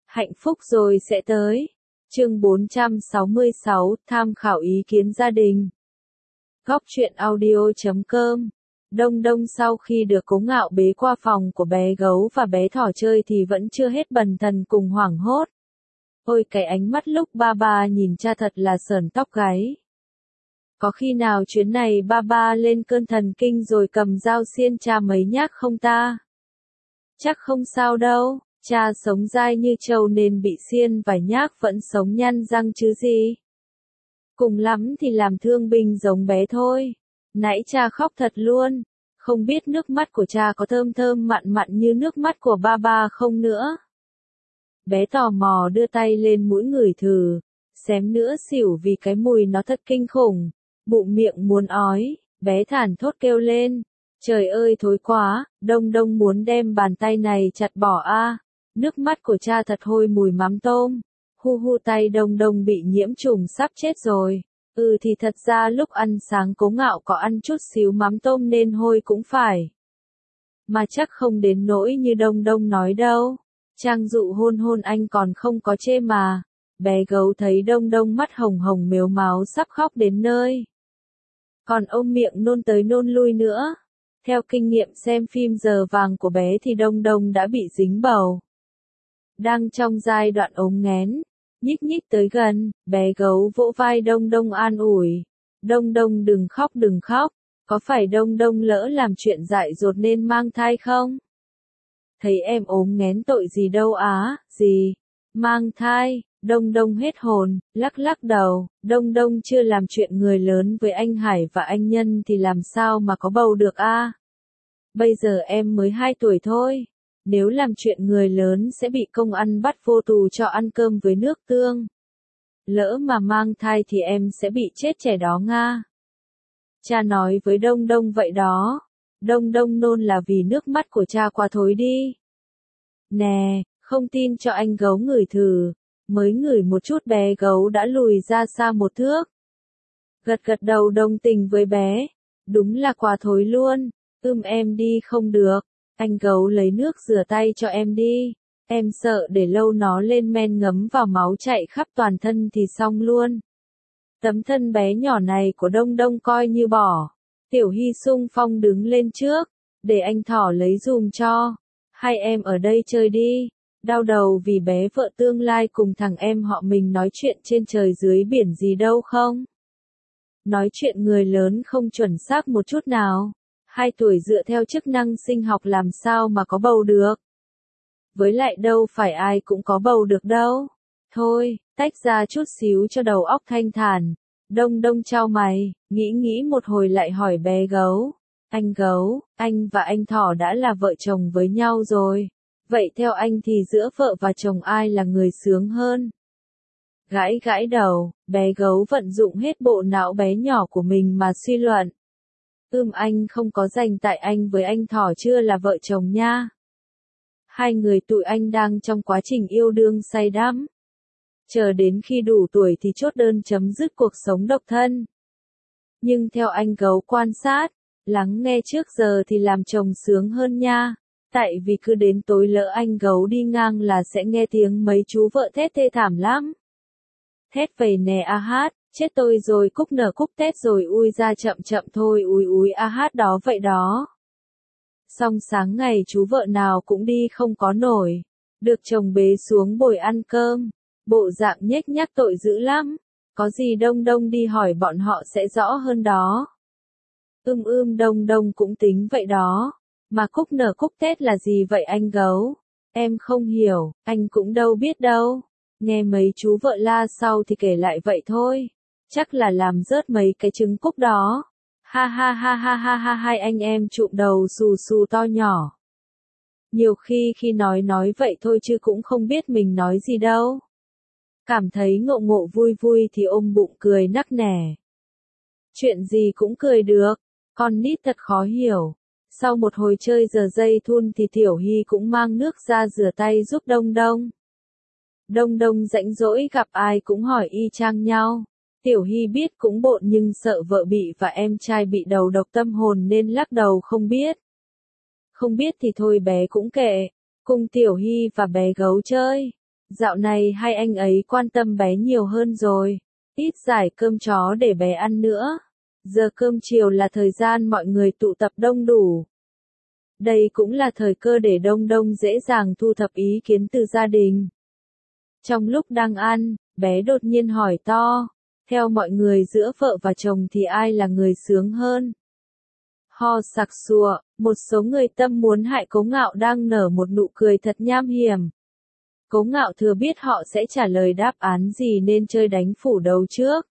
Hạnh phúc rồi sẽ tới. Chương 466, tham khảo ý kiến gia đình. Góc truyện audio.com. Đông Đông sau khi được Cố Ngạo bế qua phòng của bé gấu và bé thỏ chơi thì vẫn chưa hết bần thần cùng hoảng hốt. Ôi cái ánh mắt lúc ba ba nhìn cha thật là sởn tóc gáy. Có khi nào chuyến này ba ba lên cơn thần kinh rồi cầm dao xiên cha mấy nhát không ta? Chắc không sao đâu, cha sống dai như trâu nên bị xiên vài nhát vẫn sống nhăn răng chứ gì. Cùng lắm thì làm thương binh giống bé thôi. Nãy cha khóc thật luôn, không biết nước mắt của cha có thơm thơm mặn mặn như nước mắt của ba ba không nữa. Bé tò mò đưa tay lên mũi ngửi thử, xém nữa xỉu vì cái mùi nó thật kinh khủng, bụng miệng muốn ói, bé thảng thốt kêu lên. Trời ơi thối quá, Đông Đông muốn đem bàn tay này chặt bỏ a. Nước mắt của cha thật hôi mùi mắm tôm. Hu hu tay Đông Đông bị nhiễm trùng sắp chết rồi. Thì thật ra lúc ăn sáng Cố Ngạo có ăn chút xíu mắm tôm nên hôi cũng phải. Mà chắc không đến nỗi như Đông Đông nói đâu. Trang dụ hôn hôn anh còn không có chê mà. Bé gấu thấy Đông Đông mắt hồng hồng mếu máo sắp khóc đến nơi. Còn ôm miệng nôn tới nôn lui nữa. Theo kinh nghiệm xem phim giờ vàng của bé thì Đông Đông đã bị dính bầu. Đang trong giai đoạn ốm nghén, nhích nhích tới gần, bé gấu vỗ vai Đông Đông an ủi. Đông Đông đừng khóc, có phải Đông Đông lỡ làm chuyện dại dột nên mang thai không? Thấy em ốm nghén tội gì đâu á, gì? Mang thai, Đông Đông hết hồn, lắc lắc đầu, Đông Đông chưa làm chuyện người lớn với anh Hải và anh Nhân thì làm sao mà có bầu được a? Bây giờ em mới 2 tuổi thôi, nếu làm chuyện người lớn sẽ bị công an bắt vô tù cho ăn cơm với nước tương. Lỡ mà mang thai thì em sẽ bị chết trẻ đó nga. Cha nói với Đông Đông vậy đó. Đông Đông nôn là vì nước mắt của cha quá thối đi. Nè, không tin cho anh gấu ngửi thử. Mới ngửi một chút bé gấu đã lùi ra xa 1 thước. Gật gật đầu đồng tình với bé. Đúng là quá thối luôn. Em đi không được. Anh gấu lấy nước rửa tay cho em đi. Em sợ để lâu nó lên men ngấm vào máu chạy khắp toàn thân thì xong luôn. Tấm thân bé nhỏ này của Đông Đông coi như bỏ. Tiểu Hy xung phong đứng lên trước. Để anh thỏ lấy dùm cho. Hai em ở đây chơi đi. Đau đầu vì bé vợ tương lai cùng thằng em họ mình nói chuyện trên trời dưới biển gì đâu không? Nói chuyện người lớn không chuẩn xác một chút nào. 2 tuổi dựa theo chức năng sinh học làm sao mà có bầu được. Với lại đâu phải ai cũng có bầu được đâu. Thôi, tách ra chút xíu cho đầu óc thanh thản. Đông Đông chau mày, nghĩ một hồi lại hỏi bé gấu. Anh gấu, anh và anh thỏ đã là vợ chồng với nhau rồi. Vậy theo anh thì giữa vợ và chồng ai là người sướng hơn? Gãi đầu, bé gấu vận dụng hết bộ não bé nhỏ của mình mà suy luận. Anh không có rành tại anh với anh thỏ chưa là vợ chồng nha. 2 người tụi anh đang trong quá trình yêu đương say đắm. Chờ đến khi đủ tuổi thì chốt đơn chấm dứt cuộc sống độc thân. Nhưng theo anh gấu quan sát, lắng nghe trước giờ thì làm chồng sướng hơn nha. Tại vì cứ đến tối lỡ anh gấu đi ngang là sẽ nghe tiếng mấy chú vợ thét thê thảm lắm. Thét về nè a hát, chết tôi rồi cúc nở cúc tét rồi ui ra chậm thôi ui a hát đó vậy đó. Xong sáng ngày chú vợ nào cũng đi không có nổi. Được chồng bế xuống bồi ăn cơm. Bộ dạng nhếch nhác tội dữ lắm. Có gì Đông Đông đi hỏi bọn họ sẽ rõ hơn đó. Đông Đông cũng tính vậy đó. Mà cúc nở cúc tét là gì vậy anh gấu? Em không hiểu, anh cũng đâu biết đâu. Nghe mấy chú vợ la sau thì kể lại vậy thôi. Chắc là làm rớt mấy cái trứng cúc đó. Ha hai anh em trụm đầu xù to nhỏ. Nhiều khi nói vậy thôi chứ cũng không biết mình nói gì đâu. Cảm thấy ngộ vui thì ôm bụng cười nắc nẻ. Chuyện gì cũng cười được, con nít thật khó hiểu. Sau một hồi chơi giờ dây thun thì Tiểu Hy cũng mang nước ra rửa tay giúp Đông Đông. Đông Đông rãnh rỗi gặp ai cũng hỏi y chang nhau. Tiểu Hy biết cũng bộn nhưng sợ vợ bị và em trai bị đầu độc tâm hồn nên lắc đầu không biết. Không biết thì thôi bé cũng kệ, cùng Tiểu Hy và bé gấu chơi. Dạo này hai anh ấy quan tâm bé nhiều hơn rồi. Ít giải cơm chó để bé ăn nữa. Giờ cơm chiều là thời gian mọi người tụ tập đông đủ. Đây cũng là thời cơ để Đông Đông dễ dàng thu thập ý kiến từ gia đình. Trong lúc đang ăn, bé đột nhiên hỏi to, theo mọi người giữa vợ và chồng thì ai là người sướng hơn? Ho sặc sụa, một số người tâm muốn hại Cố Ngạo đang nở một nụ cười thật nham hiểm. Cố Ngạo thừa biết họ sẽ trả lời đáp án gì nên chơi đánh phủ đầu trước.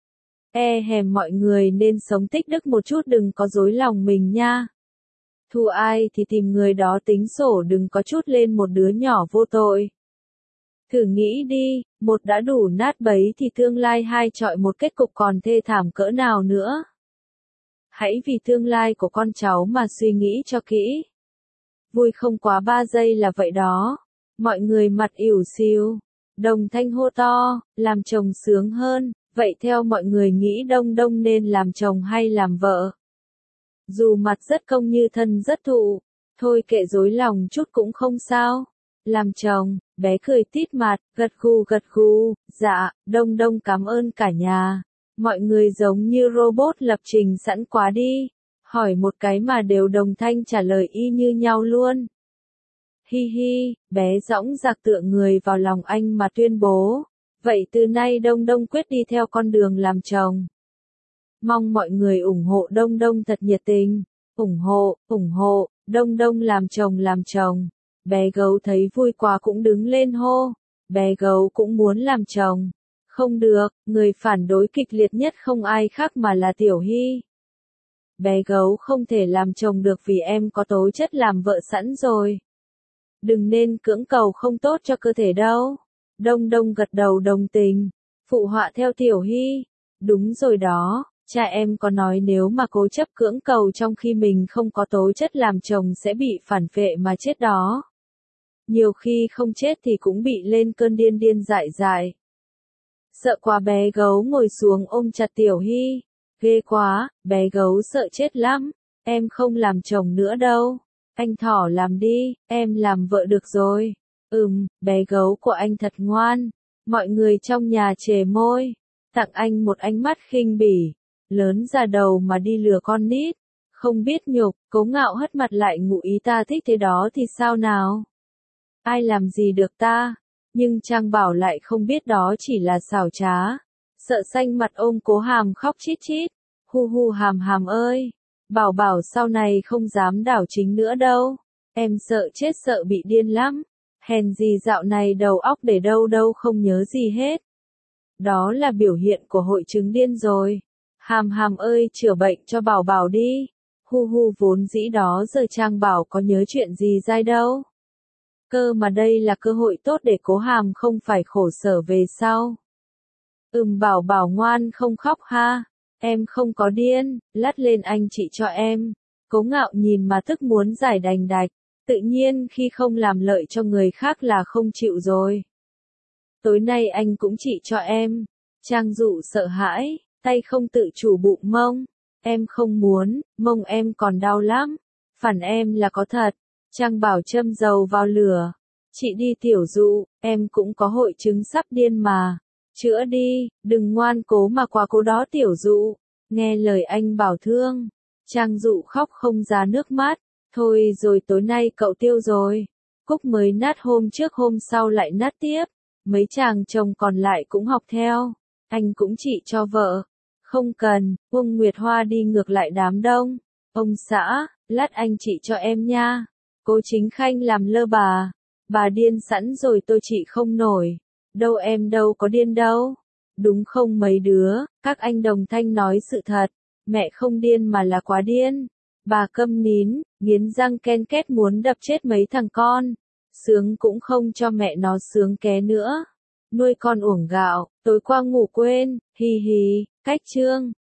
Hèm mọi người nên sống tích đức một chút, đừng có dối lòng mình nha. Thù ai thì tìm người đó tính sổ, đừng có trút lên một đứa nhỏ vô tội. Thử nghĩ đi, một đã đủ nát bấy thì tương lai hai chọi một kết cục còn thê thảm cỡ nào nữa. Hãy vì tương lai của con cháu mà suy nghĩ cho kỹ. Vui không quá 3 giây là vậy đó. Mọi người mặt ỉu xìu. Đồng Thanh hô to, làm chồng sướng hơn. Vậy theo mọi người nghĩ Đông Đông nên làm chồng hay làm vợ? Dù mặt rất công như thân rất thụ. Thôi kệ dối lòng chút cũng không sao. Làm chồng, bé cười tít mặt, gật gù, dạ, Đông Đông cảm ơn cả nhà. Mọi người giống như robot lập trình sẵn quá đi. Hỏi một cái mà đều đồng thanh trả lời y như nhau luôn. Hi hi, bé dõng dạc tựa người vào lòng anh mà tuyên bố. Vậy từ nay Đông Đông quyết đi theo con đường làm chồng. Mong mọi người ủng hộ Đông Đông thật nhiệt tình. Ủng hộ, Đông Đông làm chồng. Bé gấu thấy vui quá cũng đứng lên hô. Bé gấu cũng muốn làm chồng. Không được, người phản đối kịch liệt nhất không ai khác mà là Tiểu Hy. Bé gấu không thể làm chồng được vì em có tố chất làm vợ sẵn rồi. Đừng nên cưỡng cầu, không tốt cho cơ thể đâu. Đông Đông gật đầu đồng tình, phụ họa theo Tiểu Hy. Đúng rồi đó, cha em có nói nếu mà cố chấp cưỡng cầu trong khi mình không có tố chất làm chồng sẽ bị phản vệ mà chết đó. Nhiều khi không chết thì cũng bị lên cơn điên dại. Sợ quá bé gấu ngồi xuống ôm chặt Tiểu Hy. Ghê quá, bé gấu sợ chết lắm. Em không làm chồng nữa đâu. Anh thỏ làm đi, em làm vợ được rồi. Bé gấu của anh thật ngoan. Mọi người trong nhà chề môi. Tặng anh một ánh mắt khinh bỉ. Lớn già đầu mà đi lừa con nít. Không biết nhục, Cố Ngạo hất mặt lại ngụ ý ta thích thế đó thì sao nào? Ai làm gì được ta? Nhưng Trang Bảo lại không biết đó chỉ là xảo trá. Sợ xanh mặt ôm Cố Hàm khóc chít chít. Hu Hàm ơi. Bảo sau này không dám đảo chính nữa đâu. Em sợ chết, sợ bị điên lắm. Hèn gì dạo này đầu óc để đâu không nhớ gì hết. Đó là biểu hiện của hội chứng điên rồi. Hàm ơi, chữa bệnh cho Bảo đi. Hu vốn dĩ đó giờ Trang Bảo có nhớ chuyện gì dai đâu. Cơ mà đây là cơ hội tốt để Cố Hàm không phải khổ sở về sau. Bảo ngoan không khóc ha. Em không có điên, lắt lên anh chị cho em. Cố Ngạo nhìn mà tức muốn giải đành đạch. Tự nhiên khi không làm lợi cho người khác là không chịu rồi. Tối nay anh cũng trị cho em. Trang Dụ sợ hãi, tay không tự chủ bụng mông. Em không muốn, mông em còn đau lắm. Phản em là có thật. Trang Bảo châm dầu vào lửa. Chị đi Tiểu Dụ, em cũng có hội chứng sắp điên mà. Chữa đi, đừng ngoan cố mà quá cố đó Tiểu Dụ. Nghe lời anh bảo thương. Trang Dụ khóc không ra nước mắt. Thôi rồi tối nay cậu tiêu rồi. Cúc mới nát hôm trước hôm sau lại nát tiếp. Mấy chàng chồng còn lại cũng học theo. Anh cũng trị cho vợ. Không cần, Uông Nguyệt Hoa đi ngược lại đám đông. Ông xã, lát anh trị cho em nha. Cố Chính Khanh làm lơ bà. Bà điên sẵn rồi tôi trị không nổi. Đâu em đâu có điên đâu. Đúng không mấy đứa, các anh đồng thanh nói sự thật. Mẹ không điên mà là quá điên. Bà câm nín, nghiến răng ken két muốn đập chết mấy thằng con. Sướng cũng không cho mẹ nó sướng ké nữa. Nuôi con uổng gạo, tối qua ngủ quên, hi hi, cách chương.